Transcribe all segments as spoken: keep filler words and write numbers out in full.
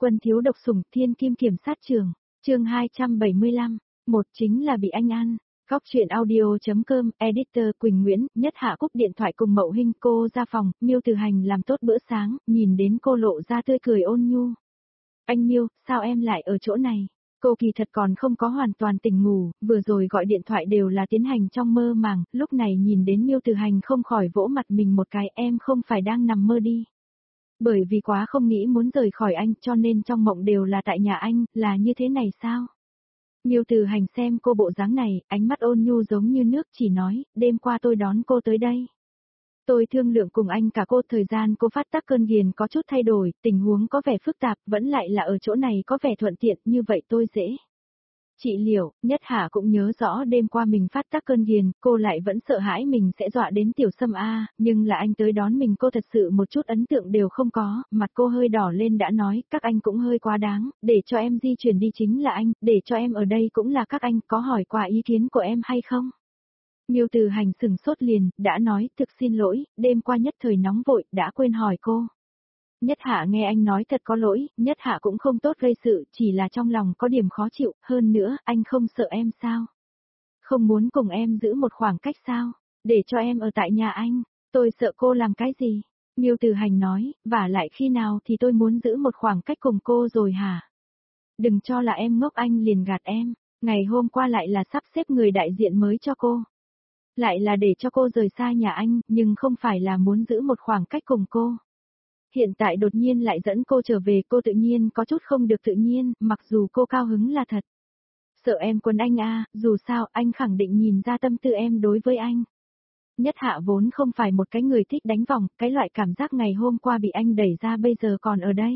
Quân thiếu độc sủng thiên kim kiểm sát trường, chương hai trăm bảy mươi lăm, một chính là bị anh ăn. Góc truyện audio.com, editor Quỳnh Nguyễn, Nhất Hạ cúp điện thoại cùng Mậu Hinh, cô ra phòng, Miêu Từ Hành làm tốt bữa sáng, nhìn đến cô lộ ra tươi cười ôn nhu. Anh Miêu, sao em lại ở chỗ này? Cô kỳ thật còn không có hoàn toàn tỉnh ngủ, vừa rồi gọi điện thoại đều là tiến hành trong mơ màng, lúc này nhìn đến Miêu Từ Hành không khỏi vỗ mặt mình một cái, em không phải đang nằm mơ đi. Bởi vì quá không nghĩ muốn rời khỏi anh cho nên trong mộng đều là tại nhà anh, là như thế này sao? Miêu Từ Hành xem cô bộ dáng này, ánh mắt ôn nhu giống như nước chỉ nói, đêm qua tôi đón cô tới đây. Tôi thương lượng cùng anh cả cô thời gian cô phát tác cơn ghiền có chút thay đổi, tình huống có vẻ phức tạp, vẫn lại là ở chỗ này có vẻ thuận tiện, như vậy tôi dễ. Chị Liễu, Nhất Hạ cũng nhớ rõ đêm qua mình phát tác cơn ghiền, cô lại vẫn sợ hãi mình sẽ dọa đến Tiểu Sâm A, nhưng là anh tới đón mình cô thật sự một chút ấn tượng đều không có, mặt cô hơi đỏ lên đã nói, các anh cũng hơi quá đáng, để cho em di chuyển đi chính là anh, để cho em ở đây cũng là các anh, có hỏi qua ý kiến của em hay không? Miêu Từ Hành sừng sốt liền, đã nói, thực xin lỗi, đêm qua nhất thời nóng vội, đã quên hỏi cô. Nhất Hạ nghe anh nói thật có lỗi, Nhất Hạ cũng không tốt gây sự, chỉ là trong lòng có điểm khó chịu, hơn nữa, anh không sợ em sao? Không muốn cùng em giữ một khoảng cách sao? Để cho em ở tại nhà anh, tôi sợ cô làm cái gì? Miêu Từ Hành nói, vả lại khi nào thì tôi muốn giữ một khoảng cách cùng cô rồi hả? Đừng cho là em ngốc anh liền gạt em, ngày hôm qua lại là sắp xếp người đại diện mới cho cô. Lại là để cho cô rời xa nhà anh, nhưng không phải là muốn giữ một khoảng cách cùng cô. Hiện tại đột nhiên lại dẫn cô trở về, cô tự nhiên có chút không được tự nhiên, mặc dù cô cao hứng là thật. Sợ em quấn anh a, dù sao anh khẳng định nhìn ra tâm tư em đối với anh. Nhất Hạ vốn không phải một cái người thích đánh vòng, cái loại cảm giác ngày hôm qua bị anh đẩy ra bây giờ còn ở đây.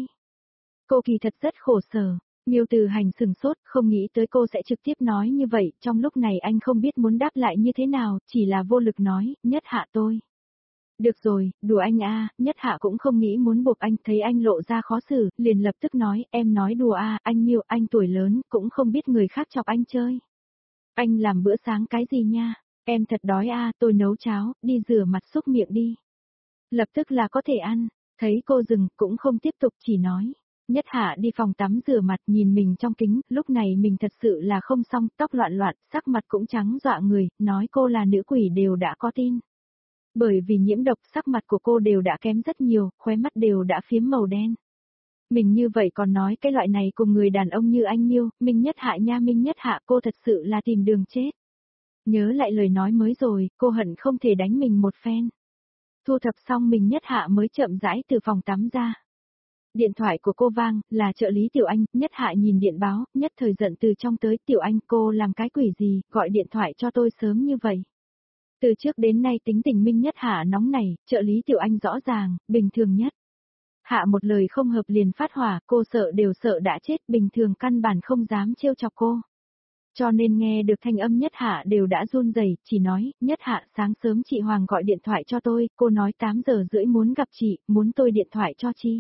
Cô kỳ thật rất khổ sở. Miêu Từ Hành sừng sốt, không nghĩ tới cô sẽ trực tiếp nói như vậy, trong lúc này anh không biết muốn đáp lại như thế nào, chỉ là vô lực nói, Nhất Hạ tôi. Được rồi, đùa anh a, Nhất Hạ cũng không nghĩ muốn buộc anh, thấy anh lộ ra khó xử, liền lập tức nói, em nói đùa a, anh Miêu, anh tuổi lớn, cũng không biết người khác chọc anh chơi. Anh làm bữa sáng cái gì nha, em thật đói a, tôi nấu cháo, đi rửa mặt xúc miệng đi. Lập tức là có thể ăn, thấy cô dừng, cũng không tiếp tục chỉ nói. Nhất Hạ đi phòng tắm rửa mặt nhìn mình trong kính, lúc này mình thật sự là không xong, tóc loạn loạn, sắc mặt cũng trắng dọa người, nói cô là nữ quỷ đều đã có tin. Bởi vì nhiễm độc sắc mặt của cô đều đã kém rất nhiều, khóe mắt đều đã phiếm màu đen. Mình như vậy còn nói cái loại này cùng người đàn ông như anh Miêu, Minh Nhất Hạ nha Minh Nhất Hạ cô thật sự là tìm đường chết. Nhớ lại lời nói mới rồi, cô hận không thể đánh mình một phen. Thu thập xong mình Nhất Hạ mới chậm rãi từ phòng tắm ra. Điện thoại của cô vang, là trợ lý Tiểu Anh, Nhất Hạ nhìn điện báo, nhất thời giận từ trong tới, Tiểu Anh cô làm cái quỷ gì, gọi điện thoại cho tôi sớm như vậy. Từ trước đến nay tính tình Minh Nhất Hạ nóng này, trợ lý Tiểu Anh rõ ràng, bình thường nhất. Hạ một lời không hợp liền phát hỏa, cô sợ đều sợ đã chết, bình thường căn bản không dám trêu chọc cô. Cho nên nghe được thanh âm Nhất Hạ đều đã run rẩy, chỉ nói, Nhất Hạ sáng sớm chị Hoàng gọi điện thoại cho tôi, cô nói tám giờ rưỡi muốn gặp chị, muốn tôi điện thoại cho chi.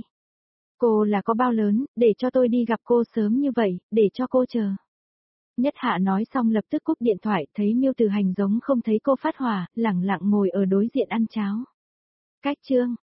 Cô là có bao lớn, để cho tôi đi gặp cô sớm như vậy, để cho cô chờ. Nhất Hạ nói xong lập tức cúp điện thoại, thấy Miêu Từ Hành giống không thấy cô phát hỏa, lẳng lặng ngồi ở đối diện ăn cháo. Cách chương,